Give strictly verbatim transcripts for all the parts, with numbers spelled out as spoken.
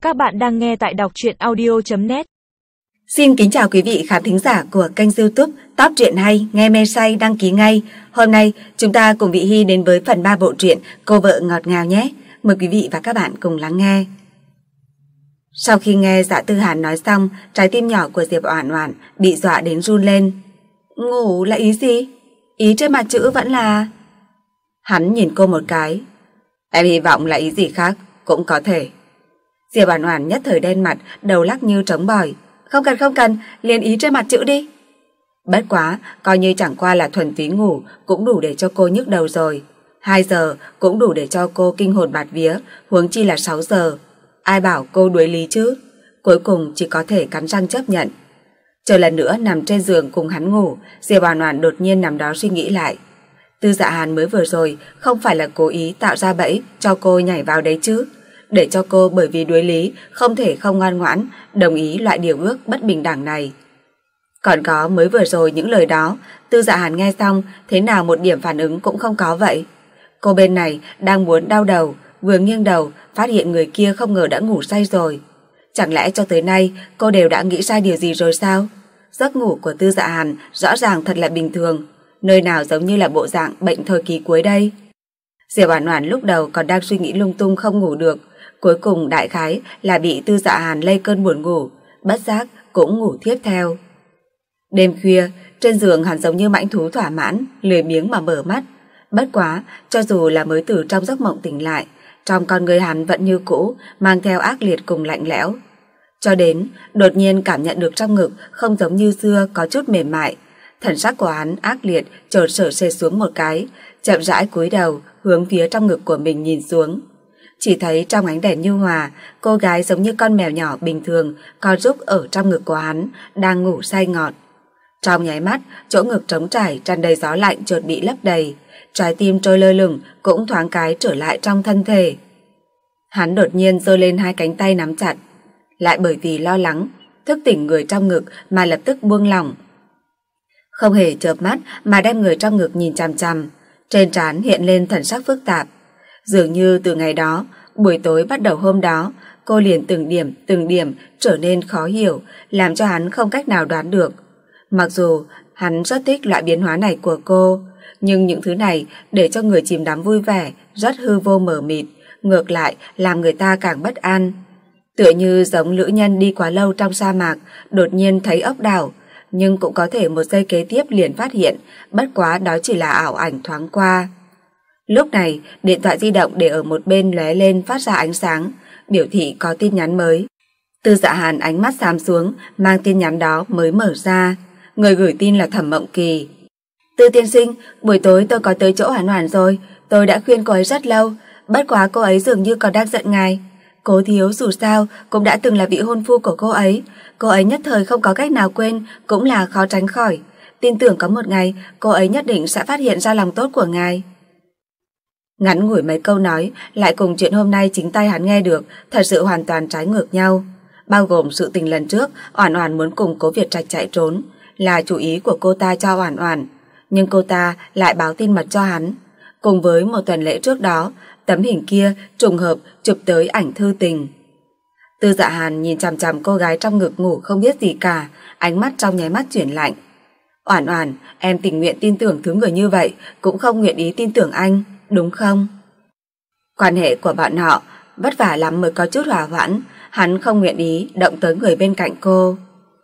Các bạn đang nghe tại đọc truyện audio chấm net. Xin kính chào quý vị khán thính giả của kênh YouTube Top Truyện Hay, nghe mê say đăng ký ngay. Hôm nay chúng ta cùng Vị Hy đến với phần ba bộ truyện Cô Vợ Ngọt Ngào nhé. Mời quý vị và các bạn cùng lắng nghe. Sau khi nghe Dạ Tư Hàn nói xong, trái tim nhỏ của Diệp Oản Oản bị dọa đến run lên. Ngủ là ý gì? Ý trên mặt chữ vẫn là... Hắn nhìn cô một cái. Em hy vọng là ý gì khác cũng có thể. Diệp Oản Oản nhất thời đen mặt, đầu lắc như trống bỏi. Không cần không cần, liền ý trên mặt chữ đi. Bất quá, coi như chẳng qua là thuần túy ngủ cũng đủ để cho cô nhức đầu rồi. Hai giờ cũng đủ để cho cô kinh hồn bạt vía, huống chi là sáu giờ. Ai bảo cô đuối lý chứ? Cuối cùng chỉ có thể cắn răng chấp nhận. Chờ lần nữa nằm trên giường cùng hắn ngủ, Diệp Oản Oản đột nhiên nằm đó suy nghĩ lại. Tư Dạ Hàn mới vừa rồi không phải là cố ý tạo ra bẫy cho cô nhảy vào đấy chứ? Để cho cô bởi vì đuối lý không thể không ngoan ngoãn đồng ý loại điều ước bất bình đẳng này. Còn có mới vừa rồi những lời đó, Tư Dạ Hàn nghe xong thế nào một điểm phản ứng cũng không có vậy. Cô bên này đang muốn đau đầu, vừa nghiêng đầu phát hiện người kia không ngờ đã ngủ say rồi. Chẳng lẽ cho tới nay cô đều đã nghĩ sai điều gì rồi sao? Giấc ngủ của Tư Dạ Hàn rõ ràng thật là bình thường, nơi nào giống như là bộ dạng bệnh thời kỳ cuối đây. Diệp Oản Oản lúc đầu còn đang suy nghĩ lung tung không ngủ được, cuối cùng đại khái là bị Tư Dạ Hàn lây cơn buồn ngủ, bất giác cũng ngủ thiếp theo. Đêm khuya, trên giường hắn giống như mãnh thú thỏa mãn, lười biếng mà mở mắt. Bất quá, cho dù là mới từ trong giấc mộng tỉnh lại, trong con người hắn vẫn như cũ, mang theo ác liệt cùng lạnh lẽo. Cho đến, đột nhiên cảm nhận được trong ngực không giống như xưa có chút mềm mại. Thần sắc của hắn ác liệt, chợt sở sệt xuống một cái, chậm rãi cúi đầu, hướng phía trong ngực của mình nhìn xuống. Chỉ thấy trong ánh đèn nhu hòa, cô gái giống như con mèo nhỏ bình thường, co rúc ở trong ngực của hắn, đang ngủ say ngọt. Trong nháy mắt, chỗ ngực trống trải tràn đầy gió lạnh chợt bị lấp đầy, trái tim trôi lơ lửng cũng thoáng cái trở lại trong thân thể. Hắn đột nhiên giơ lên hai cánh tay nắm chặt, lại bởi vì lo lắng, thức tỉnh người trong ngực mà lập tức buông lỏng. Không hề chợp mắt mà đem người trong ngực nhìn chằm chằm, trên trán hiện lên thần sắc phức tạp. Dường như từ ngày đó, buổi tối bắt đầu hôm đó, cô liền từng điểm từng điểm trở nên khó hiểu, làm cho hắn không cách nào đoán được. Mặc dù hắn rất thích loại biến hóa này của cô, nhưng những thứ này để cho người chìm đắm vui vẻ rất hư vô mờ mịt, ngược lại làm người ta càng bất an. Tựa như giống lữ nhân đi quá lâu trong sa mạc, đột nhiên thấy ốc đảo, nhưng cũng có thể một giây kế tiếp liền phát hiện, bất quá đó chỉ là ảo ảnh thoáng qua. Lúc này, điện thoại di động để ở một bên lóe lên phát ra ánh sáng, biểu thị có tin nhắn mới. Tư Dạ Hàn ánh mắt xám xuống, mang tin nhắn đó mới mở ra. Người gửi tin là Thẩm Mộng Kỳ. Tư tiên sinh, buổi tối tôi có tới chỗ Oản Oản rồi, tôi đã khuyên cô ấy rất lâu, bất quá cô ấy dường như còn đang giận ngài. Cố thiếu dù sao cũng đã từng là vị hôn phu của cô ấy, cô ấy nhất thời không có cách nào quên cũng là khó tránh khỏi. Tin tưởng có một ngày cô ấy nhất định sẽ phát hiện ra lòng tốt của ngài. Ngắn ngủi mấy câu nói lại cùng chuyện hôm nay chính tay hắn nghe được thật sự hoàn toàn trái ngược nhau, bao gồm sự tình lần trước Oản Oản muốn cùng Cố Việt Trạch chạy trốn là chủ ý của cô ta cho Oản Oản, nhưng cô ta lại báo tin mật cho hắn. Cùng với một tuần lễ trước đó, tấm hình kia trùng hợp chụp tới ảnh thư tình. Tư Dạ Hàn nhìn chằm chằm cô gái trong ngực ngủ không biết gì cả, ánh mắt trong nháy mắt chuyển lạnh. Oản Oản, em tình nguyện tin tưởng thứ người như vậy, cũng không nguyện ý tin tưởng anh, đúng không? Quan hệ của bọn họ vất vả lắm mới có chút hòa hoãn, hắn không nguyện ý động tới người bên cạnh cô.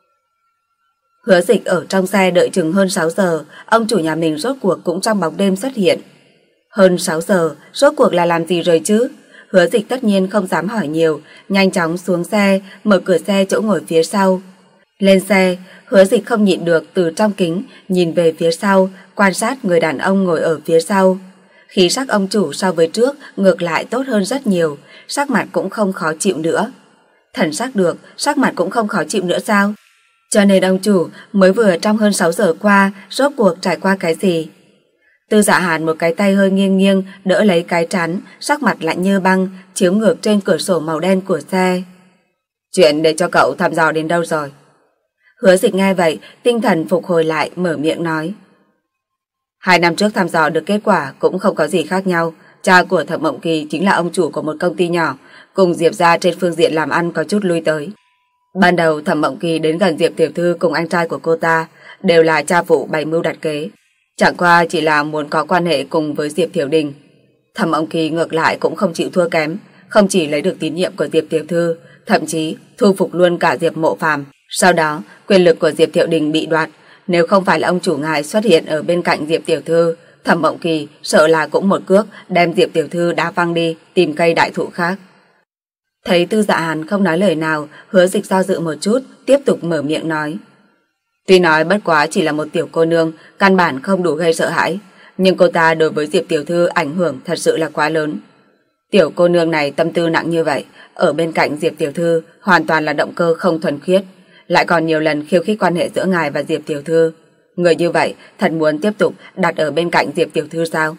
Hứa Dịch ở trong xe đợi chừng hơn sáu giờ, ông chủ nhà mình rốt cuộc cũng trong bóng đêm xuất hiện. Hơn sáu giờ, rốt cuộc là làm gì rồi chứ? Hứa Dịch tất nhiên không dám hỏi nhiều, nhanh chóng xuống xe, mở cửa xe chỗ ngồi phía sau. Lên xe, Hứa Dịch không nhịn được từ trong kính nhìn về phía sau, quan sát người đàn ông ngồi ở phía sau. Khí sắc ông chủ so với trước ngược lại tốt hơn rất nhiều, sắc mặt cũng không khó chịu nữa. Thần sắc được, sắc mặt cũng không khó chịu nữa sao? Cho nên ông chủ mới vừa trong hơn sáu giờ qua rốt cuộc trải qua cái gì? Tư Dạ Hàn một cái tay hơi nghiêng nghiêng đỡ lấy cái trán, sắc mặt lạnh như băng chiếu ngược trên cửa sổ màu đen của xe. Chuyện để cho cậu thăm dò đến đâu rồi? Hứa Dịch nghe vậy, tinh thần phục hồi lại, mở miệng nói. Hai năm trước thăm dò được kết quả cũng không có gì khác nhau. Cha của Thẩm Mộng Kỳ chính là ông chủ của một công ty nhỏ, cùng Diệp gia trên phương diện làm ăn có chút lui tới. Ban đầu Thẩm Mộng Kỳ đến gần Diệp tiểu thư cùng anh trai của cô ta đều là cha phụ bày mưu đặt kế, chẳng qua chỉ là muốn có quan hệ cùng với Diệp Thiểu Đình. Thẩm Mộng Kỳ ngược lại cũng không chịu thua kém, không chỉ lấy được tín nhiệm của Diệp tiểu thư, thậm chí thu phục luôn cả Diệp Mộ Phàm. Sau đó, quyền lực của Diệp Thiệu Đình bị đoạt, nếu không phải là ông chủ ngài xuất hiện ở bên cạnh Diệp tiểu thư, Thẩm Mộng Kỳ sợ là cũng một cước đem Diệp tiểu thư đá văng đi, tìm cây đại thụ khác. Thấy Tư Dạ Hàn không nói lời nào, Hứa Dịch do dự một chút, tiếp tục mở miệng nói. Tuy nói bất quá chỉ là một tiểu cô nương, căn bản không đủ gây sợ hãi, nhưng cô ta đối với Diệp tiểu thư ảnh hưởng thật sự là quá lớn. Tiểu cô nương này tâm tư nặng như vậy, ở bên cạnh Diệp tiểu thư hoàn toàn là động cơ không thuần khiết, lại còn nhiều lần khiêu khích quan hệ giữa ngài và Diệp tiểu thư. Người như vậy thật muốn tiếp tục đặt ở bên cạnh Diệp tiểu thư sao?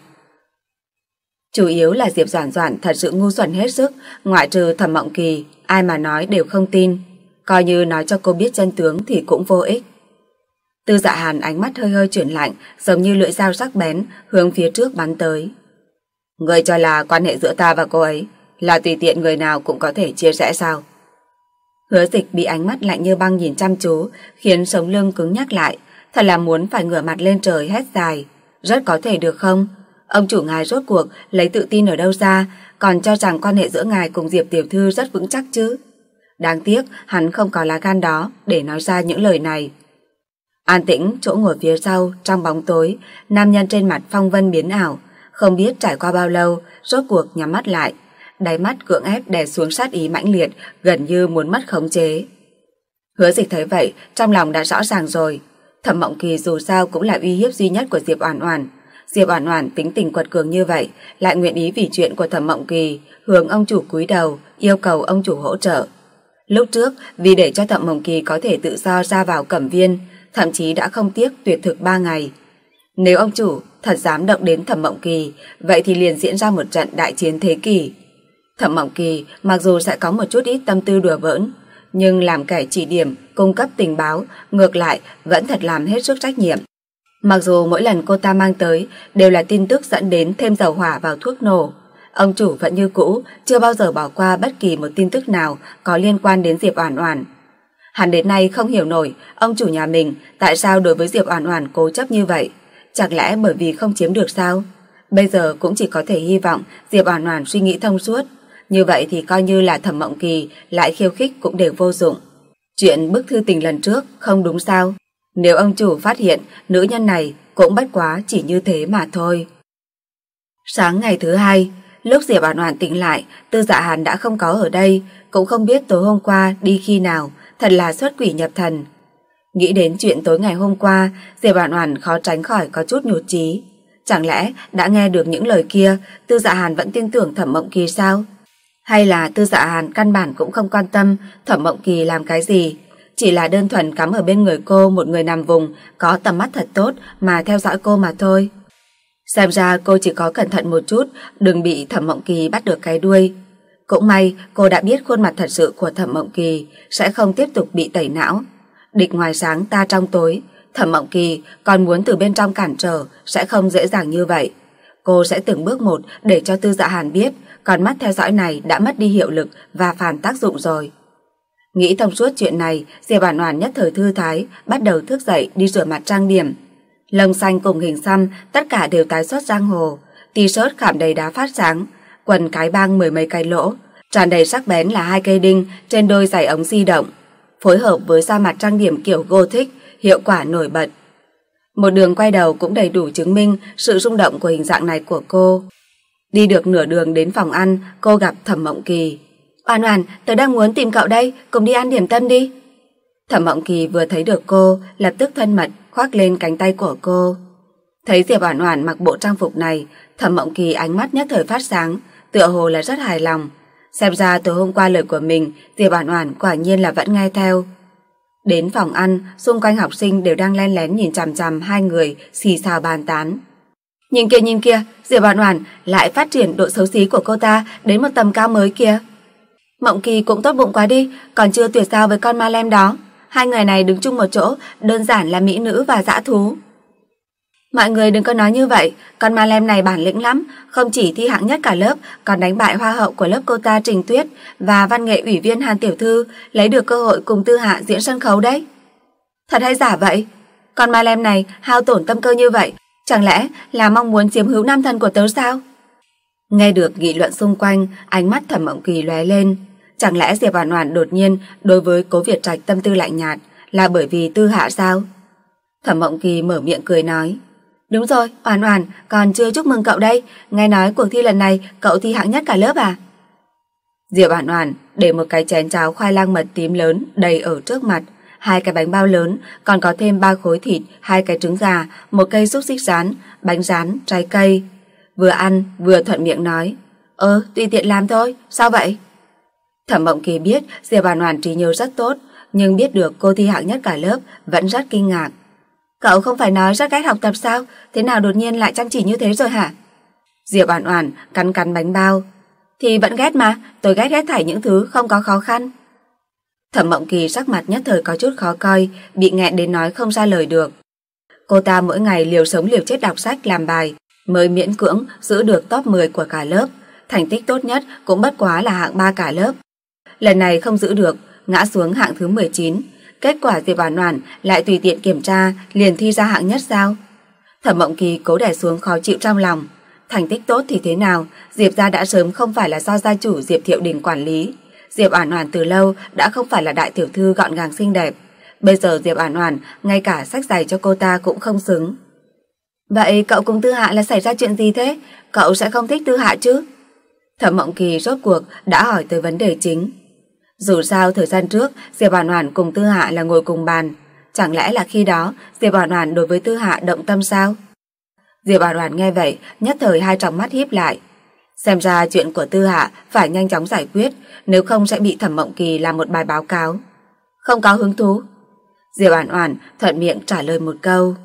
Chủ yếu là Diệp Doãn Doãn thật sự ngu xuẩn hết sức, ngoại trừ Thẩm Mộng Kỳ, ai mà nói đều không tin. Coi như nói cho cô biết chân tướng thì cũng vô ích. Tư Dạ Hàn ánh mắt hơi hơi chuyển lạnh, giống như lưỡi dao sắc bén, hướng phía trước bắn tới. Người cho là quan hệ giữa ta và cô ấy là tùy tiện người nào cũng có thể chia sẻ sao? Hứa Dịch bị ánh mắt lạnh như băng nhìn chăm chú, khiến sống lưng cứng nhắc lại, thật là muốn phải ngửa mặt lên trời hét dài. Rất có thể được không? Ông chủ ngài rốt cuộc lấy tự tin ở đâu ra, còn cho rằng quan hệ giữa ngài cùng Diệp tiểu thư rất vững chắc chứ? Đáng tiếc hắn không có lá gan đó để nói ra những lời này. An tĩnh chỗ ngồi phía sau, trong bóng tối, nam nhân trên mặt phong vân biến ảo, không biết trải qua bao lâu, rốt cuộc nhắm mắt lại, đáy mắt cưỡng ép đè xuống sát ý mãnh liệt, gần như muốn mất khống chế. Hứa Dịch thấy vậy, trong lòng đã rõ ràng rồi. Thẩm Mộng Kỳ dù sao cũng là uy hiếp duy nhất của Diệp Oản Oản. Diệp Oản Oản tính tình quật cường như vậy, lại nguyện ý vì chuyện của Thẩm Mộng Kỳ hướng ông chủ cúi đầu, yêu cầu ông chủ hỗ trợ. Lúc trước, vì để cho Thẩm Mộng Kỳ có thể tự do ra vào Cẩm Viên, thậm chí đã không tiếc tuyệt thực ba ngày. Nếu ông chủ thật dám động đến Thẩm Mộng Kỳ, vậy thì liền diễn ra một trận đại chiến thế kỷ. Thẩm Mộng Kỳ mặc dù sẽ có một chút ít tâm tư đùa bỡn, nhưng làm kẻ chỉ điểm, cung cấp tình báo, ngược lại vẫn thật làm hết sức trách nhiệm. Mặc dù mỗi lần cô ta mang tới đều là tin tức dẫn đến thêm dầu hỏa vào thuốc nổ, ông chủ vẫn như cũ, chưa bao giờ bỏ qua bất kỳ một tin tức nào có liên quan đến Diệp Oản Oản. Hắn đến nay không hiểu nổi ông chủ nhà mình tại sao đối với Diệp Oản Oản cố chấp như vậy. Chẳng lẽ bởi vì không chiếm được sao? Bây giờ cũng chỉ có thể hy vọng Diệp Oản Oản suy nghĩ thông suốt. Như vậy thì coi như là Thẩm Mộng Kỳ lại khiêu khích cũng đều vô dụng. Chuyện bức thư tình lần trước không đúng sao? Nếu ông chủ phát hiện nữ nhân này cũng bất quá chỉ như thế mà thôi. Sáng ngày thứ hai, lúc Diệp Oản Oản tỉnh lại, Tư Dạ Hàn đã không có ở đây, cũng không biết tối hôm qua đi khi nào, thật là xuất quỷ nhập thần. Nghĩ đến chuyện tối ngày hôm qua, Diệp Oản Oản khó tránh khỏi có chút nhụt chí. Chẳng lẽ đã nghe được những lời kia, Tư Dạ Hàn vẫn tin tưởng Thẩm Mộng Kỳ sao? Hay là Tư Dạ Hàn căn bản cũng không quan tâm Thẩm Mộng Kỳ làm cái gì, chỉ là đơn thuần cắm ở bên người cô một người nằm vùng có tầm mắt thật tốt mà theo dõi cô mà thôi. Xem ra cô chỉ có cẩn thận một chút, đừng bị Thẩm Mộng Kỳ bắt được cái đuôi. Cũng may cô đã biết khuôn mặt thật sự của Thẩm Mộng Kỳ sẽ không tiếp tục bị tẩy não. Địch ngoài sáng ta trong tối, Thẩm Mộng Kỳ còn muốn từ bên trong cản trở sẽ không dễ dàng như vậy. Cô sẽ từng bước một để cho Tư Dạ Hàn biết con mắt theo dõi này đã mất đi hiệu lực và phản tác dụng rồi. Nghĩ thông suốt chuyện này, Diệp Oản Oản nhất thời thư thái, bắt đầu thức dậy đi rửa mặt trang điểm. Lông xanh cùng hình xăm tất cả đều tái xuất giang hồ, t-shirt khảm đầy đá phát sáng, quần cái băng mười mấy cái lỗ, tràn đầy sắc bén là hai cây đinh trên đôi giày ống di động, phối hợp với da mặt trang điểm kiểu Gothic, hiệu quả nổi bật. Một đường quay đầu cũng đầy đủ chứng minh sự rung động của hình dạng này của cô. Đi được nửa đường đến phòng ăn, cô gặp Thẩm Mộng Kỳ. Oản Oản, tớ đang muốn tìm cậu đây, cùng đi ăn điểm tâm đi. Thẩm Mộng Kỳ vừa thấy được cô, lập tức thân mật khoác lên cánh tay của cô. Thấy Diệp Oản Oản mặc bộ trang phục này, Thẩm Mộng Kỳ ánh mắt nhất thời phát sáng, tựa hồ là rất hài lòng. Xem ra từ hôm qua lời của mình, Diệp Oản Oản quả nhiên là vẫn nghe theo. Đến phòng ăn, xung quanh học sinh đều đang len lén nhìn chằm chằm hai người xì xào bàn tán. Nhìn kia nhìn kia, Diệp Oản Oản lại phát triển độ xấu xí của cô ta đến một tầm cao mới kìa. Mộng Kỳ cũng tốt bụng quá đi, còn chưa tuyệt giao với con ma lem đó. Hai người này đứng chung một chỗ, đơn giản là mỹ nữ và dã thú. Mọi người đừng có nói như vậy, con Ma Lem này bản lĩnh lắm, không chỉ thi hạng nhất cả lớp, còn đánh bại hoa hậu của lớp cô ta Trình Tuyết và văn nghệ ủy viên Hàn Tiểu Thư, lấy được cơ hội cùng Tư Hạ diễn sân khấu đấy. Thật hay giả vậy? Con Ma Lem này hao tổn tâm cơ như vậy, chẳng lẽ là mong muốn chiếm hữu nam thần của tớ sao? Nghe được nghị luận xung quanh, ánh mắt Thẩm Mộng Kỳ lóe lên. Chẳng lẽ Diệp Oản Oản đột nhiên đối với Cố Việt Trạch tâm tư lạnh nhạt là bởi vì Tư Hạ sao? Thẩm Mộng Kỳ mở miệng cười nói, đúng rồi, Oản Oản, còn chưa chúc mừng cậu đây, nghe nói cuộc thi lần này cậu thi hạng nhất cả lớp à? Diệp Oản Oản để một cái chén cháo khoai lang mật tím lớn đầy ở trước mặt, hai cái bánh bao lớn, còn có thêm ba khối thịt, hai cái trứng gà, một cây xúc xích rán, bánh rán, trái cây. Vừa ăn vừa thuận miệng nói, ơ, tùy tiện làm thôi, sao vậy? Thẩm Mộng Kỳ biết Diệp Oản Oản trí nhớ rất tốt, nhưng biết được cô thi hạng nhất cả lớp vẫn rất kinh ngạc. Cậu không phải nói rất ghét học tập sao? Thế nào đột nhiên lại chăm chỉ như thế rồi hả? Diệp Oản Oản cắn cắn bánh bao. Thì vẫn ghét mà, tôi ghét hết thảy những thứ không có khó khăn. Thẩm Mộng Kỳ sắc mặt nhất thời có chút khó coi, bị nghẹn đến nói không ra lời được. Cô ta mỗi ngày liều sống liều chết đọc sách làm bài, mới miễn cưỡng giữ được top mười của cả lớp, thành tích tốt nhất cũng bất quá là hạng ba cả lớp. Lần này không giữ được, ngã xuống hạng thứ mười chín. Kết quả Diệp Oản Oản lại tùy tiện kiểm tra liền thi ra hạng nhất sao? Thẩm Mộng Kỳ cố đè xuống khó chịu trong lòng. Thành tích tốt thì thế nào, Diệp gia đã sớm không phải là do gia chủ Diệp Thiệu Đình quản lý. Diệp Oản Oản từ lâu đã không phải là đại tiểu thư gọn gàng xinh đẹp. Bây giờ Diệp Oản Oản ngay cả sách giày cho cô ta cũng không xứng. Vậy cậu cùng Tư Hạ là xảy ra chuyện gì thế? Cậu sẽ không thích Tư Hạ chứ? Thẩm Mộng Kỳ rốt cuộc đã hỏi tới vấn đề chính. Dù sao thời gian trước Diệp Oản Oản cùng Tư Hạ là ngồi cùng bàn, chẳng lẽ là khi đó Diệp Oản Oản đối với Tư Hạ động tâm sao? Diệp Oản Oản nghe vậy, nhất thời hai tròng mắt híp lại. Xem ra chuyện của Tư Hạ phải nhanh chóng giải quyết, nếu không sẽ bị Thẩm Mộng Kỳ làm một bài báo cáo. Không có hứng thú. Diệp Oản Oản thuận miệng trả lời một câu.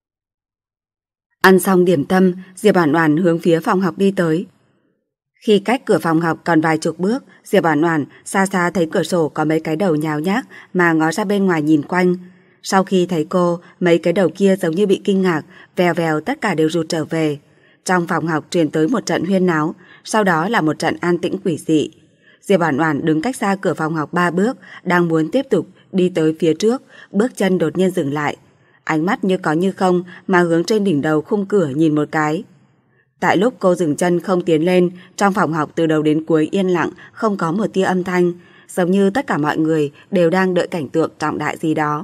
Ăn xong điểm tâm, Diệp Oản Oản hướng phía phòng học đi tới. Khi cách cửa phòng học còn vài chục bước, Diệp Oản Oản xa xa thấy cửa sổ có mấy cái đầu nhào nhác mà ngó ra bên ngoài nhìn quanh. Sau khi thấy cô, mấy cái đầu kia giống như bị kinh ngạc, vèo vèo tất cả đều rụt trở về. Trong phòng học truyền tới một trận huyên náo, sau đó là một trận an tĩnh quỷ dị. Diệp Oản Oản đứng cách xa cửa phòng học ba bước, đang muốn tiếp tục đi tới phía trước, bước chân đột nhiên dừng lại. Ánh mắt như có như không mà hướng trên đỉnh đầu khung cửa nhìn một cái. Tại lúc cô dừng chân không tiến lên, trong phòng học từ đầu đến cuối yên lặng, không có một tia âm thanh, giống như tất cả mọi người đều đang đợi cảnh tượng trọng đại gì đó.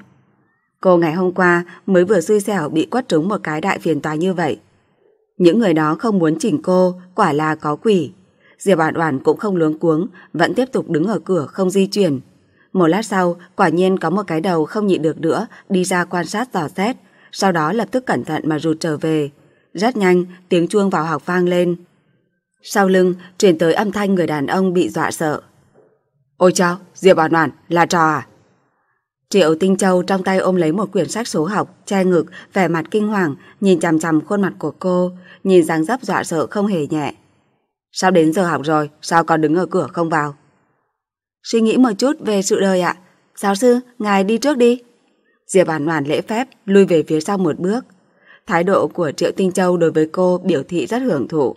Cô ngày hôm qua mới vừa xui xẻo bị quất trúng một cái đại phiền toái như vậy. Những người đó không muốn chỉnh cô, quả là có quỷ. Diệp Oản Oản cũng không luống cuống, vẫn tiếp tục đứng ở cửa không di chuyển. Một lát sau, quả nhiên có một cái đầu không nhịn được nữa, đi ra quan sát dò xét, sau đó lập tức cẩn thận mà rụt trở về. Rất nhanh, tiếng chuông vào học vang lên. Sau lưng truyền tới âm thanh người đàn ông bị dọa sợ. Ôi chao, Diệp Oản Oản, là trò à? Triệu Tinh Châu trong tay ôm lấy một quyển sách số học, che ngực, vẻ mặt kinh hoàng, nhìn chằm chằm khuôn mặt của cô, nhìn dáng dấp dọa sợ không hề nhẹ. Sao đến giờ học rồi, sao còn đứng ở cửa không vào? Suy nghĩ một chút về sự đời ạ. Giáo sư, ngài đi trước đi. Diệp Oản Oản lễ phép lui về phía sau một bước. Thái độ của Triệu Tinh Châu đối với cô biểu thị rất hưởng thụ.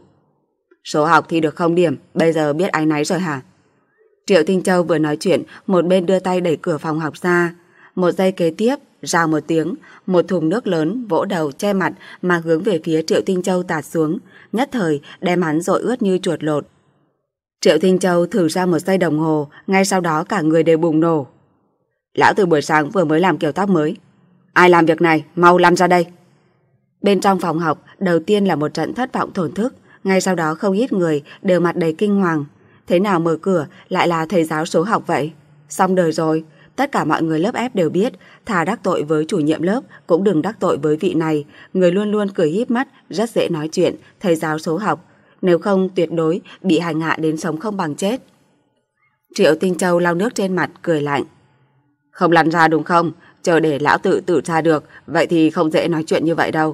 Số học thi được không điểm, bây giờ biết áy náy rồi hả? Triệu Tinh Châu vừa nói chuyện, một bên đưa tay đẩy cửa phòng học ra. Một giây kế tiếp, rào một tiếng, một thùng nước lớn vỗ đầu che mặt mà hướng về phía Triệu Tinh Châu tạt xuống, nhất thời đem hắn dội ướt như chuột lột. Triệu Tinh Châu thử ra một giây đồng hồ, ngay sau đó cả người đều bùng nổ. Lão từ buổi sáng vừa mới làm kiểu tóc mới. Ai làm việc này, mau lăn ra đây. Bên trong phòng học, đầu tiên là một trận thất vọng thổn thức, ngay sau đó không ít người đều mặt đầy kinh hoàng. Thế nào mở cửa lại là thầy giáo số học vậy? Xong đời rồi. Tất cả mọi người lớp ép đều biết, thà đắc tội với chủ nhiệm lớp cũng đừng đắc tội với vị này, người luôn luôn cười híp mắt, rất dễ nói chuyện, thầy giáo số học, nếu không tuyệt đối bị hành hạ đến sống không bằng chết. Triệu Tinh Châu lau nước trên mặt, cười lạnh. Không lăn ra đúng không? Chờ để lão tự tự tra được, vậy thì không dễ nói chuyện như vậy đâu.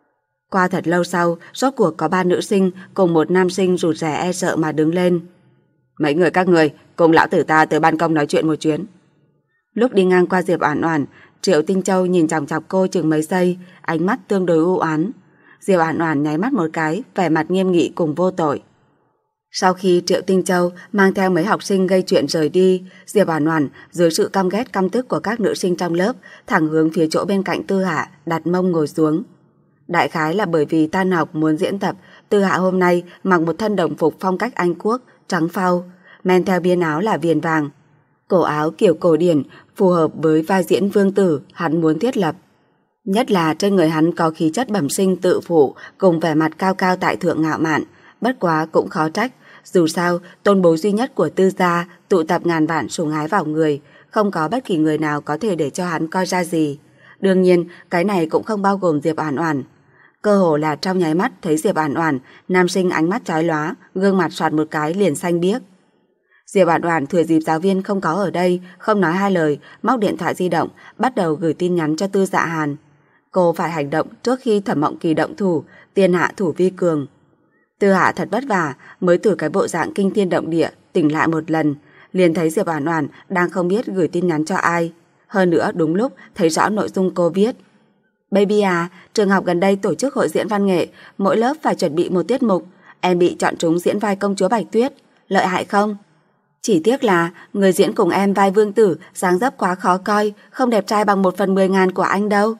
Qua thật lâu sau, rốt cuộc có ba nữ sinh cùng một nam sinh rụt rè e sợ mà đứng lên. Mấy người các người cùng lão tử ta tới ban công nói chuyện một chuyến. Lúc đi ngang qua Diệp Oản Oản, Triệu Tinh Châu nhìn chòng chọc cô chừng mấy giây, ánh mắt tương đối u oán. Diệp Oản Oản nháy mắt một cái, vẻ mặt nghiêm nghị cùng vô tội. Sau khi Triệu Tinh Châu mang theo mấy học sinh gây chuyện rời đi, Diệp Oản Oản dưới sự căm ghét căm tức của các nữ sinh trong lớp, thẳng hướng phía chỗ bên cạnh Tư Hạ, đặt mông ngồi xuống. Đại khái là bởi vì tan học muốn diễn tập, Tư Hạ hôm nay mặc một thân đồng phục phong cách Anh Quốc, trắng phau, men theo biên áo là viền vàng. Cổ áo kiểu cổ điển, phù hợp với vai diễn vương tử hắn muốn thiết lập. Nhất là trên người hắn có khí chất bẩm sinh tự phụ cùng vẻ mặt cao cao tại thượng ngạo mạn, bất quá cũng khó trách, dù sao tôn bối duy nhất của Tư gia tụ tập ngàn vạn sủng ái vào người, không có bất kỳ người nào có thể để cho hắn coi ra gì. Đương nhiên, cái này cũng không bao gồm Diệp Oản Oản. Cơ hồ là trong nháy mắt thấy Diệp Oản Oản, nam sinh ánh mắt chói lóa, gương mặt soạt một cái liền xanh biếc. Diệp Oản Oản thừa dịp giáo viên không có ở đây, không nói hai lời, móc điện thoại di động, bắt đầu gửi tin nhắn cho Tư Dạ Hàn. Cô phải hành động trước khi Thẩm Mộng Kỳ động thủ, tiên hạ thủ vi cường. Tư Hạ thật vất vả mới từ cái bộ dạng kinh thiên động địa tỉnh lại một lần, liền thấy Diệp Oản Oản đang không biết gửi tin nhắn cho ai. Hơn nữa đúng lúc thấy rõ nội dung cô viết. Baby à, trường học gần đây tổ chức hội diễn văn nghệ, mỗi lớp phải chuẩn bị một tiết mục. Em bị chọn trúng diễn vai công chúa Bạch Tuyết, lợi hại không? Chỉ tiếc là người diễn cùng em vai vương tử dáng dấp quá khó coi, không đẹp trai bằng một phần mười ngàn của anh đâu.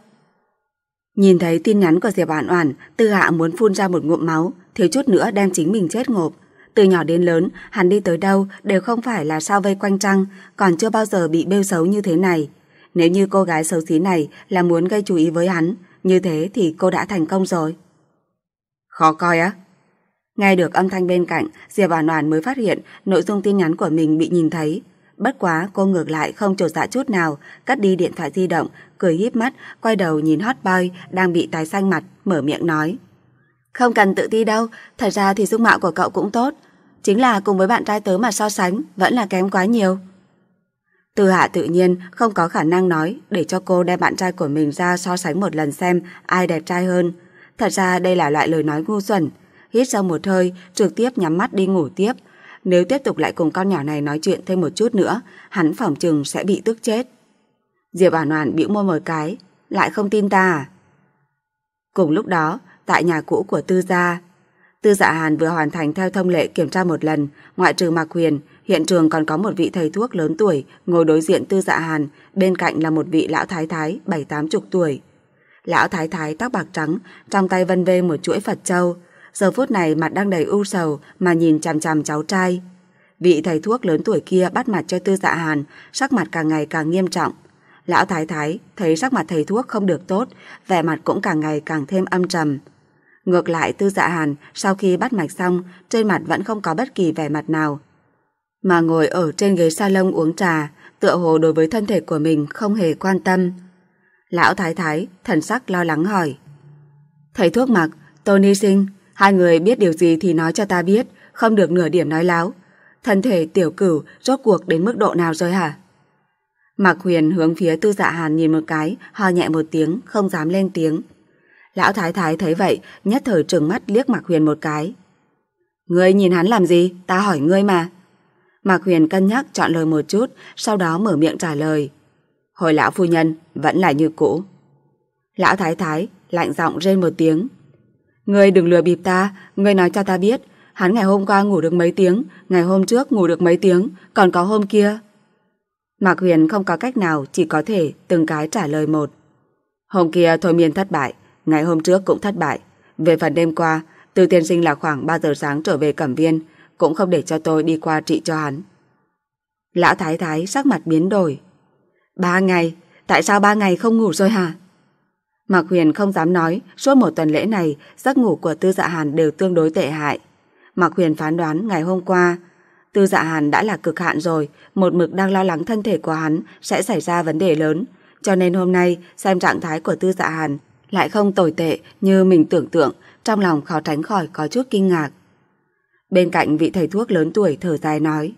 Nhìn thấy tin nhắn của Diệp Oản Oản, Tư Hạ muốn phun ra một ngụm máu, thiếu chút nữa đem chính mình chết ngộp. Từ nhỏ đến lớn, hắn đi tới đâu đều không phải là sao vây quanh trăng, còn chưa bao giờ bị bêu xấu như thế này. Nếu như cô gái xấu xí này là muốn gây chú ý với hắn, như thế thì cô đã thành công rồi. Khó coi á? Nghe được âm thanh bên cạnh, Diệp Oản Oản mới phát hiện nội dung tin nhắn của mình bị nhìn thấy. Bất quá cô ngược lại không chột dạ chút nào, cất đi điện thoại di động, cười híp mắt, quay đầu nhìn hot boy đang bị tái xanh mặt, mở miệng nói. Không cần tự ti đâu, thật ra thì dung mạo của cậu cũng tốt. Chính là cùng với bạn trai tớ mà so sánh, vẫn là kém quá nhiều. Tư Hạ tự nhiên không có khả năng nói để cho cô đem bạn trai của mình ra so sánh một lần xem ai đẹp trai hơn. Thật ra đây là loại lời nói ngu xuẩn. Hít sâu một hơi, trực tiếp nhắm mắt đi ngủ tiếp. Nếu tiếp tục lại cùng con nhỏ này nói chuyện thêm một chút nữa, hắn phỏng chừng sẽ bị tức chết. Diệp Oản Oản bĩu môi một cái, lại không tin ta à? Cùng lúc đó, tại nhà cũ của Tư gia, Tư Dạ Hàn vừa hoàn thành theo thông lệ kiểm tra một lần, ngoại trừ Mạc Huyền, hiện trường còn có một vị thầy thuốc lớn tuổi ngồi đối diện Tư Dạ Hàn, bên cạnh là một vị lão thái thái bảy tám chục tuổi. Lão thái thái tóc bạc trắng, trong tay vân vê một chuỗi Phật châu, giờ phút này mặt đang đầy u sầu mà nhìn chằm chằm cháu trai. Vị thầy thuốc lớn tuổi kia bắt mặt cho Tư Dạ Hàn, sắc mặt càng ngày càng nghiêm trọng. Lão thái thái thấy sắc mặt thầy thuốc không được tốt, vẻ mặt cũng càng ngày càng thêm âm trầm. Ngược lại Tư Dạ Hàn sau khi bắt mạch xong, trên mặt vẫn không có bất kỳ vẻ mặt nào, mà ngồi ở trên ghế salon uống trà, tựa hồ đối với thân thể của mình không hề quan tâm. Lão thái thái thần sắc lo lắng hỏi. Thầy thuốc Mạc, Tony Sinh, hai người biết điều gì thì nói cho ta biết, không được nửa điểm nói láo. Thân thể tiểu cửu rốt cuộc đến mức độ nào rồi hả? Mạc Huyền hướng phía Tư Dạ Hàn nhìn một cái, ho nhẹ một tiếng, không dám lên tiếng. Lão thái thái thấy vậy, nhất thời trừng mắt liếc Mạc Huyền một cái. Ngươi nhìn hắn làm gì? Ta hỏi ngươi mà. Mạc Huyền cân nhắc chọn lời một chút, sau đó mở miệng trả lời. Hồi lão phu nhân, vẫn là như cũ. Lão thái thái lạnh giọng rên một tiếng. Ngươi đừng lừa bịp ta, ngươi nói cho ta biết, hắn ngày hôm qua ngủ được mấy tiếng, ngày hôm trước ngủ được mấy tiếng, còn có hôm kia. Mạc Huyền không có cách nào, chỉ có thể từng cái trả lời một. Hôm kia thôi miên thất bại, ngày hôm trước cũng thất bại. Về phần đêm qua, Từ tiên sinh là khoảng ba giờ sáng trở về Cẩm Viên, cũng không để cho tôi đi qua trị cho hắn. Lão thái thái sắc mặt biến đổi. Ba ngày? Tại sao ba ngày không ngủ rồi hả? Mạc Huyền không dám nói, suốt một tuần lễ này, giấc ngủ của Tư Dạ Hàn đều tương đối tệ hại. Mạc Huyền phán đoán ngày hôm qua, Tư Dạ Hàn đã là cực hạn rồi, một mực đang lo lắng thân thể của hắn sẽ xảy ra vấn đề lớn, cho nên hôm nay xem trạng thái của Tư Dạ Hàn lại không tồi tệ như mình tưởng tượng, trong lòng khó tránh khỏi có chút kinh ngạc. Bên cạnh vị thầy thuốc lớn tuổi thở dài nói.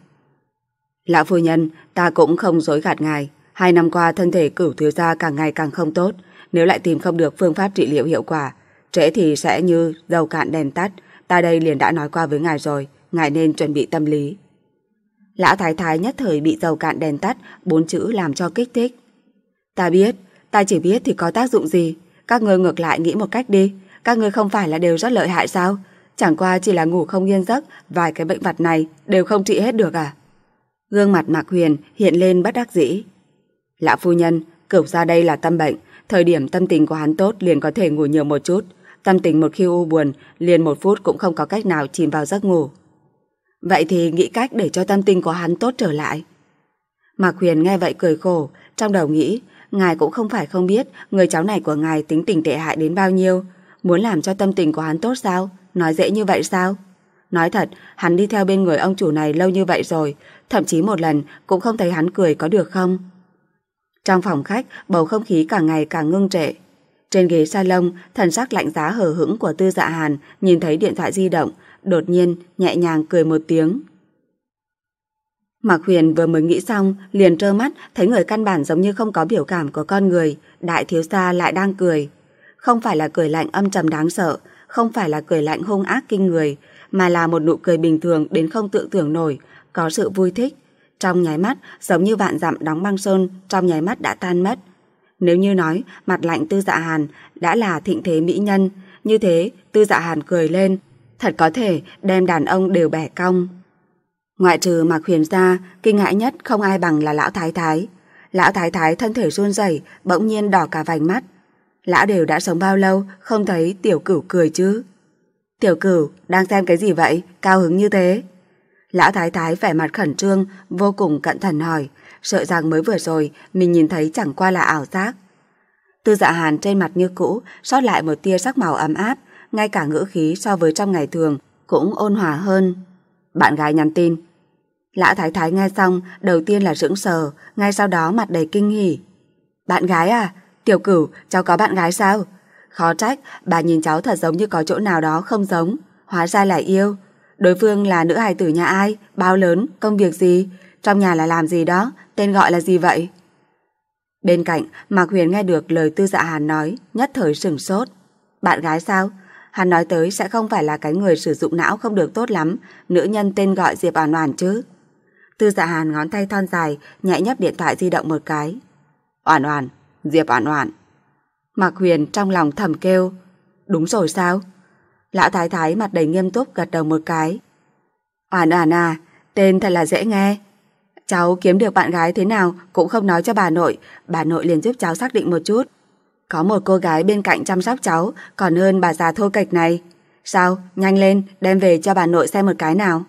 Lão phu nhân, ta cũng không dối gạt ngài, hai năm qua thân thể Cửu thiếu gia càng ngày càng không tốt, nếu lại tìm không được phương pháp trị liệu hiệu quả, trễ thì sẽ như dầu cạn đèn tắt, ta đây liền đã nói qua với ngài rồi, ngài nên chuẩn bị tâm lý. Lão thái thái nhất thời bị dầu cạn đèn tắt bốn chữ làm cho kích thích. Ta biết, Ta chỉ biết thì có tác dụng gì. Các ngươi ngược lại nghĩ một cách đi. Các ngươi không phải là đều rất lợi hại sao? Chẳng qua chỉ là ngủ không yên giấc, vài cái bệnh vặt này đều không trị hết được à? Gương mặt Mạc Huyền hiện lên bất đắc dĩ. Lão phu nhân, Cửu gia đây là tâm bệnh. Thời điểm tâm tình của hắn tốt liền có thể ngủ nhiều một chút. Tâm tình một khi u buồn, liền một phút cũng không có cách nào chìm vào giấc ngủ. Vậy thì nghĩ cách để cho tâm tình của hắn tốt trở lại. Mạc Huyền nghe vậy cười khổ, trong đầu nghĩ, ngài cũng không phải không biết người cháu này của ngài tính tình tệ hại đến bao nhiêu. Muốn làm cho tâm tình của hắn tốt sao? Nói dễ như vậy sao? Nói thật, hắn đi theo bên người ông chủ này lâu như vậy rồi, thậm chí một lần cũng không thấy hắn cười, có được không? Trong phòng khách, bầu không khí càng ngày càng ngưng trệ. Trên ghế salon, thần sắc lạnh giá hờ hững của Tư Dạ Hàn nhìn thấy điện thoại di động, đột nhiên nhẹ nhàng cười một tiếng. Mạc Huyền vừa mới nghĩ xong, liền trơ mắt thấy người căn bản giống như không có biểu cảm của con người, đại thiếu gia lại đang cười. Không phải là cười lạnh âm trầm đáng sợ, không phải là cười lạnh hung ác kinh người, mà là một nụ cười bình thường đến không tưởng tượng nổi, có sự vui thích. Trong nháy mắt, giống như vạn dặm đóng băng sơn, trong nháy mắt đã tan mất. Nếu như nói mặt lạnh Tư Dạ Hàn đã là thịnh thế mỹ nhân, như thế Tư Dạ Hàn cười lên, thật có thể đem đàn ông đều bẻ cong. Ngoại trừ Mạc Huyền ra, kinh ngại nhất không ai bằng là Lão Thái Thái. Lão Thái Thái thân thể run rẩy, bỗng nhiên đỏ cả vành mắt. Lão đều đã sống bao lâu, không thấy Tiểu Cửu cười chứ? Tiểu Cửu, đang xem cái gì vậy? Cao hứng như thế. Lão Thái Thái vẻ mặt khẩn trương, vô cùng cẩn thận hỏi, sợ rằng mới vừa rồi mình nhìn thấy chẳng qua là ảo giác. Tư Dạ Hàn trên mặt như cũ, sót lại một tia sắc màu ấm áp, ngay cả ngữ khí so với trong ngày thường cũng ôn hòa hơn. Bạn gái nhắn tin. Lão Thái Thái nghe xong, đầu tiên là sững sờ, ngay sau đó mặt đầy kinh hỉ. Bạn gái à? Tiểu Cửu, cháu có bạn gái sao? Khó trách, bà nhìn cháu thật giống như có chỗ nào đó không giống, hóa ra là yêu. Đối phương là nữ hài tử nhà ai? Bao lớn? Công việc gì? Trong nhà là làm gì đó? Tên gọi là gì vậy? Bên cạnh, Mạc Huyền nghe được lời Tư Dạ Hàn nói, nhất thời sửng sốt. Bạn gái sao? Hắn nói tới sẽ không phải là cái người sử dụng não không được tốt lắm, nữ nhân tên gọi Diệp Oản Oản chứ? Tư Dạ Hàn ngón tay thon dài, nhẹ nhấp điện thoại di động một cái. Oản Oản, Diệp Oản Oản. Mạc Huyền trong lòng thầm kêu, đúng rồi sao? Lão Thái Thái mặt đầy nghiêm túc gật đầu một cái. Oản Oản à, tên thật là dễ nghe. Cháu kiếm được bạn gái thế nào cũng không nói cho bà nội, bà nội liền giúp cháu xác định một chút. Có một cô gái bên cạnh chăm sóc cháu còn hơn bà già thô kệch này. Sao, nhanh lên, đem về cho bà nội xem một cái nào.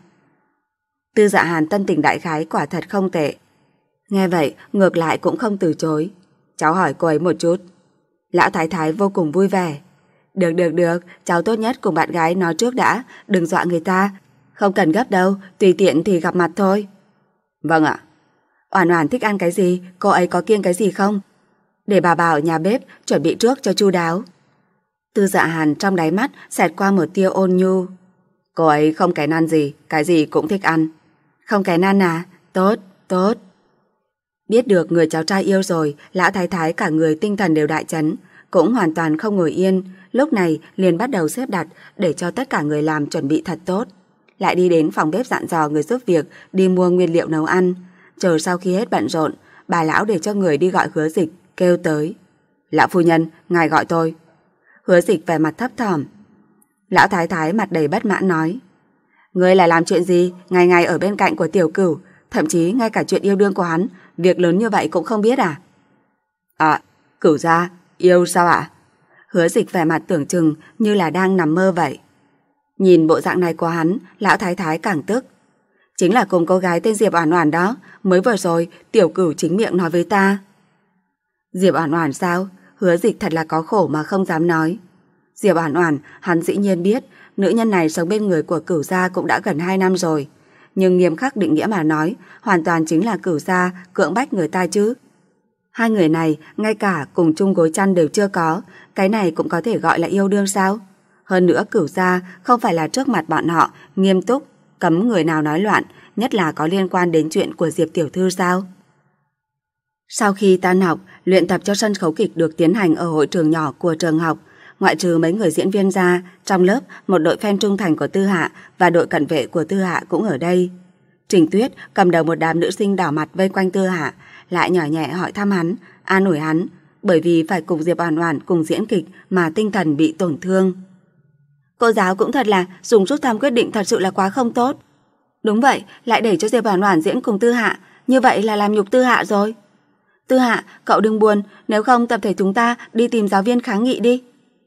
Tư Dạ Hàn tâm tình đại khái quả thật không tệ. Nghe vậy, ngược lại cũng không từ chối. Cháu hỏi cô ấy một chút. Lão Thái Thái vô cùng vui vẻ. Được được được, cháu tốt nhất cùng bạn gái nói trước đã, đừng dọa người ta. Không cần gấp đâu, tùy tiện thì gặp mặt thôi. Vâng ạ. Oản Oản thích ăn cái gì, cô ấy có kiêng cái gì không? Để bà bảo nhà bếp chuẩn bị trước cho chu đáo. Tư Dạ Hàn trong đáy mắt xẹt qua một tia ôn nhu. Cô ấy không kén ăn gì, cái gì cũng thích ăn. Không kén ăn à? Tốt, tốt. Biết được người cháu trai yêu rồi, Lão Thái Thái cả người tinh thần đều đại chấn, cũng hoàn toàn không ngồi yên, lúc này liền bắt đầu xếp đặt để cho tất cả người làm chuẩn bị thật tốt. Lại đi đến phòng bếp dặn dò người giúp việc đi mua nguyên liệu nấu ăn. Chờ sau khi hết bận rộn, bà lão để cho người đi gọi Hứa Dịch, kêu tới. Lão phu nhân, ngài gọi tôi. Hứa Dịch vẻ mặt thấp thỏm. Lão Thái Thái mặt đầy bất mãn nói. Ngươi là làm chuyện gì, ngày ngày ở bên cạnh của Tiểu Cửu, thậm chí ngay cả chuyện yêu đương của hắn, việc lớn như vậy cũng không biết à? À, Cửu gia, yêu sao ạ? Hứa Dịch vẻ mặt tưởng chừng như là đang nằm mơ vậy. Nhìn bộ dạng này của hắn, Lão Thái Thái càng tức. Chính là cùng cô gái tên Diệp Oản Oản đó, mới vừa rồi Tiểu Cửu chính miệng nói với ta. Diệp Oản Oản sao? Hứa Dịch thật là có khổ mà không dám nói. Diệp Oản Oản, hắn dĩ nhiên biết, nữ nhân này sống bên người của Cửu gia cũng đã gần hai năm rồi, nhưng nghiêm khắc định nghĩa mà nói, hoàn toàn chính là Cửu gia cưỡng bách người ta chứ. Hai người này ngay cả cùng chung gối chăn đều chưa có, cái này cũng có thể gọi là yêu đương sao? Hơn nữa Cửu gia không phải là trước mặt bọn họ nghiêm túc cấm người nào nói loạn, nhất là có liên quan đến chuyện của Diệp tiểu thư sao? Sau khi tan học, luyện tập cho sân khấu kịch được tiến hành ở hội trường nhỏ của trường học. Ngoại trừ mấy người diễn viên ra, trong lớp một đội fan trung thành của Tư Hạ và đội cận vệ của Tư Hạ cũng ở đây. Trình Tuyết cầm đầu một đám nữ sinh đỏ mặt vây quanh Tư Hạ, lại nhỏ nhẹ hỏi thăm hắn, an ủi hắn. bởi vì phải cùng Diệp Oản Oản cùng diễn kịch mà tinh thần bị tổn thương. Cô giáo cũng thật là dùng rút thăm quyết định thật sự là quá không tốt. Đúng vậy, lại để cho Diệp Oản Oản diễn cùng Tư Hạ, như vậy là làm nhục Tư Hạ rồi. Tư Hạ, cậu đừng buồn, nếu không tập thể chúng ta đi tìm giáo viên kháng nghị đi.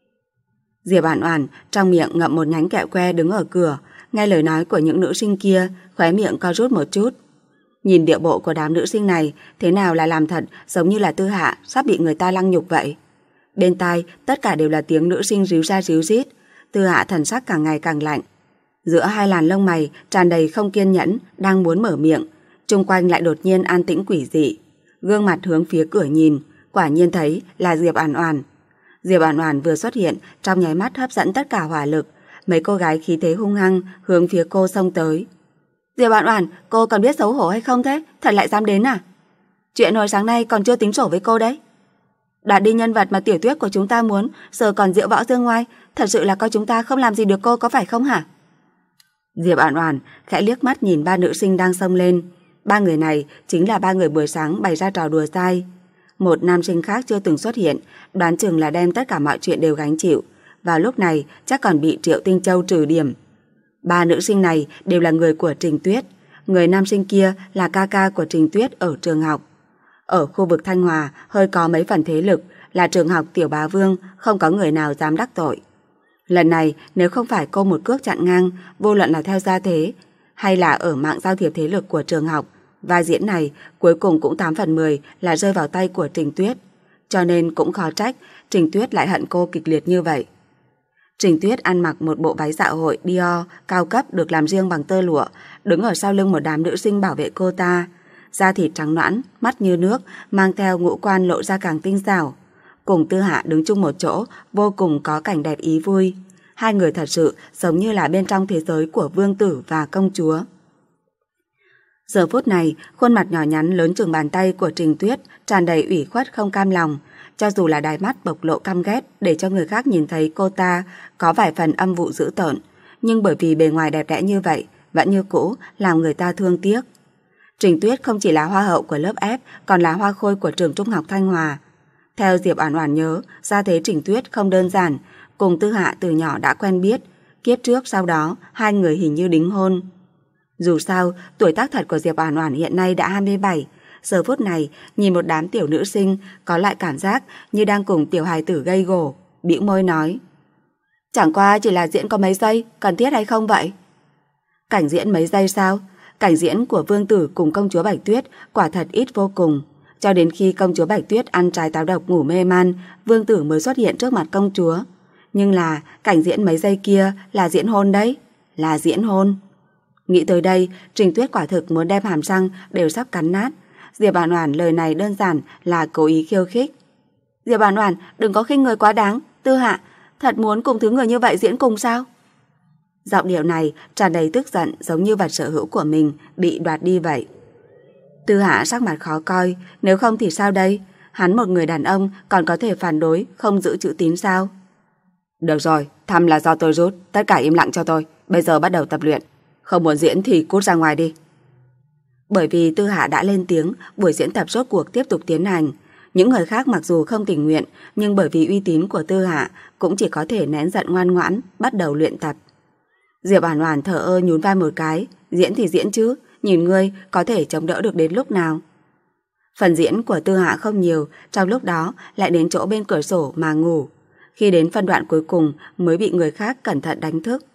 Diệp Oản Oản trong miệng ngậm một nhánh kẹo que đứng ở cửa, nghe lời nói của những nữ sinh kia, khóe miệng co rút một chút. Nhìn điệu bộ của đám nữ sinh này, thế nào là làm thật giống như là Tư Hạ sắp bị người ta lăng nhục vậy. Bên tai tất cả đều là tiếng nữ sinh ríu ra ríu rít. Tư Hạ thần sắc càng ngày càng lạnh. Giữa hai làn lông mày tràn đầy không kiên nhẫn, đang muốn mở miệng, chung quanh lại đột nhiên an tĩnh quỷ dị. Gương mặt hướng phía cửa nhìn, quả nhiên thấy là Diệp Oản Oản. Diệp Oản Oản vừa xuất hiện, trong nháy mắt hấp dẫn tất cả hỏa lực, mấy cô gái khí thế hung hăng hướng phía cô xông tới. Diệp Oản Oản, cô còn biết xấu hổ hay không thế? Thật lại dám đến à? Chuyện hồi sáng nay còn chưa tính sổ với cô đấy. Đoạt đi nhân vật mà Tiểu Tuyết của chúng ta muốn, giờ còn diễu võ dương ngoai, thật sự là coi chúng ta không làm gì được cô có phải không hả? Diệp Oản Oản khẽ liếc mắt nhìn ba nữ sinh đang xông lên. Ba người này chính là ba người buổi sáng bày ra trò đùa dai. Một nam sinh khác chưa từng xuất hiện, đoán chừng là đem tất cả mọi chuyện đều gánh chịu. Vào lúc này chắc còn bị Triệu Tinh Châu trừ điểm. Ba nữ sinh này đều là người của Trình Tuyết. Người nam sinh kia là ca ca của Trình Tuyết ở trường học. Ở khu vực Thanh Hòa hơi có mấy phần thế lực, là trường học Tiểu Bá Vương, không có người nào dám đắc tội. Lần này nếu không phải cô một cước chặn ngang, vô luận là theo gia thế hay là ở mạng giao thiệp thế lực của trường học, vai diễn này cuối cùng cũng tám phần mười là rơi vào tay của Trình Tuyết. Cho nên cũng khó trách Trình Tuyết lại hận cô kịch liệt như vậy. Trình Tuyết ăn mặc một bộ váy dạ hội Dior cao cấp được làm riêng bằng tơ lụa, đứng ở sau lưng một đám nữ sinh bảo vệ cô ta. Da thịt trắng nõn, mắt như nước, mang theo ngũ quan lộ ra càng tinh xảo. Cùng Tư Hạ đứng chung một chỗ, vô cùng có cảnh đẹp ý vui. Hai người thật sự giống như là bên trong thế giới của vương tử và công chúa. Giờ phút này, khuôn mặt nhỏ nhắn lớn chừng bàn tay của Trình Tuyết tràn đầy ủy khuất không cam lòng. Cho dù là đáy mắt bộc lộ căm ghét để cho người khác nhìn thấy cô ta có vài phần âm vụ dữ tợn, nhưng bởi vì bề ngoài đẹp đẽ như vậy, vẫn như cũ làm người ta thương tiếc. Trình Tuyết không chỉ là hoa hậu của lớp F, còn là hoa khôi của trường trung học Thanh Hòa. Theo Diệp Oản Oản nhớ, gia thế Trình Tuyết không đơn giản, cùng Tư Hạ từ nhỏ đã quen biết, kiếp trước sau đó hai người hình như đính hôn. Dù sao, tuổi tác thật của Diệp Oản Oản hiện nay đã hai mươi bảy, giờ phút này nhìn một đám tiểu nữ sinh có lại cảm giác như đang cùng tiểu hài tử gây gổ, bĩu môi nói: "Chẳng qua chỉ là diễn có mấy giây, cần thiết hay không vậy?" Cảnh diễn mấy giây sao? Cảnh diễn của vương tử cùng công chúa Bạch Tuyết quả thật ít vô cùng. Cho đến khi công chúa Bạch Tuyết ăn trái táo độc ngủ mê man, vương tử mới xuất hiện trước mặt công chúa. Nhưng là cảnh diễn mấy giây kia là diễn hôn đấy, là diễn hôn. Nghĩ tới đây, Trình Tuyết quả thực muốn đem hàm răng đều sắp cắn nát. Diệp Oản Oản lời này đơn giản là cố ý khiêu khích. Diệp Oản Oản, đừng có khinh người quá đáng, Tư Hạ, thật muốn cùng thứ người như vậy diễn cùng sao? Giọng điệu này tràn đầy tức giận, giống như vật sở hữu của mình bị đoạt đi vậy. Tư Hạ sắc mặt khó coi, nếu không thì sao đây? Hắn một người đàn ông còn có thể phản đối, không giữ chữ tín sao? Được rồi, thăm là do tôi rút, tất cả im lặng cho tôi, bây giờ bắt đầu tập luyện. Không muốn diễn thì cút ra ngoài đi. Bởi vì Tư Hạ đã lên tiếng, buổi diễn tập rốt cuộc tiếp tục tiến hành. Những người khác mặc dù không tình nguyện, nhưng bởi vì uy tín của Tư Hạ cũng chỉ có thể nén giận ngoan ngoãn, bắt đầu luyện tập. Diệp Oản Oản thở ơ nhún vai một cái, diễn thì diễn chứ, nhìn ngươi có thể chống đỡ được đến lúc nào. Phần diễn của Tư Hạ không nhiều, trong lúc đó lại đến chỗ bên cửa sổ mà ngủ. Khi đến phân đoạn cuối cùng mới bị người khác cẩn thận đánh thức.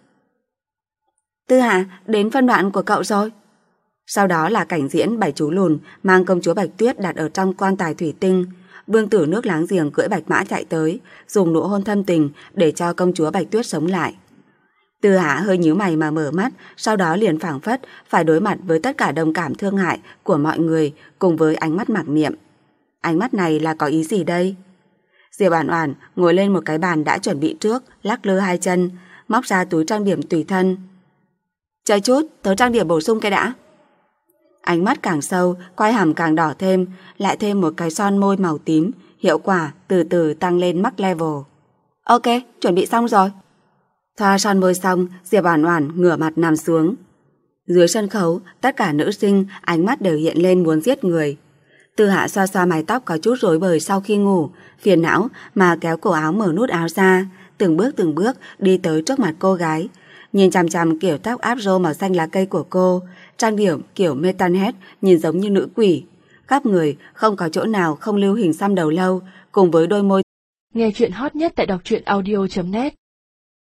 Tư Hạ, đến phân đoạn của cậu rồi. Sau đó là cảnh diễn bảy chú lùn mang công chúa Bạch Tuyết đặt ở trong quan tài thủy tinh. Vương tử nước láng giềng cưỡi bạch mã chạy tới, dùng nụ hôn thâm tình để cho công chúa Bạch Tuyết sống lại. Tư Hạ hơi nhíu mày mà mở mắt, sau đó liền phảng phất phải đối mặt với tất cả đồng cảm thương hại của mọi người cùng với ánh mắt mặc niệm. Ánh mắt này là có ý gì đây? Diệp Oản Oản ngồi lên một cái bàn đã chuẩn bị trước, lắc lư hai chân, móc ra túi trang điểm tùy thân. Chờ chút, tớ trang điểm bổ sung cái đã. Ánh mắt càng sâu, quai hàm càng đỏ thêm, lại thêm một cái son môi màu tím, hiệu quả từ từ tăng lên max level. Ok, chuẩn bị xong rồi. Thoa son môi xong, Diệp Oản Oản ngửa mặt nằm xuống. Dưới sân khấu, tất cả nữ sinh ánh mắt đều hiện lên muốn giết người. Tư Hạ xoa xoa mái tóc có chút rối bời sau khi ngủ, phiền não mà kéo cổ áo mở nút áo ra, từng bước từng bước đi tới trước mặt cô gái. Nhìn chằm chằm kiểu tóc áp rô màu xanh lá cây của cô, trang điểm kiểu metalhead nhìn giống như nữ quỷ. Khắp người không có chỗ nào không lưu hình xăm đầu lâu, cùng với đôi môi. Nghe chuyện hot nhất tại đọc truyện audio chấm net.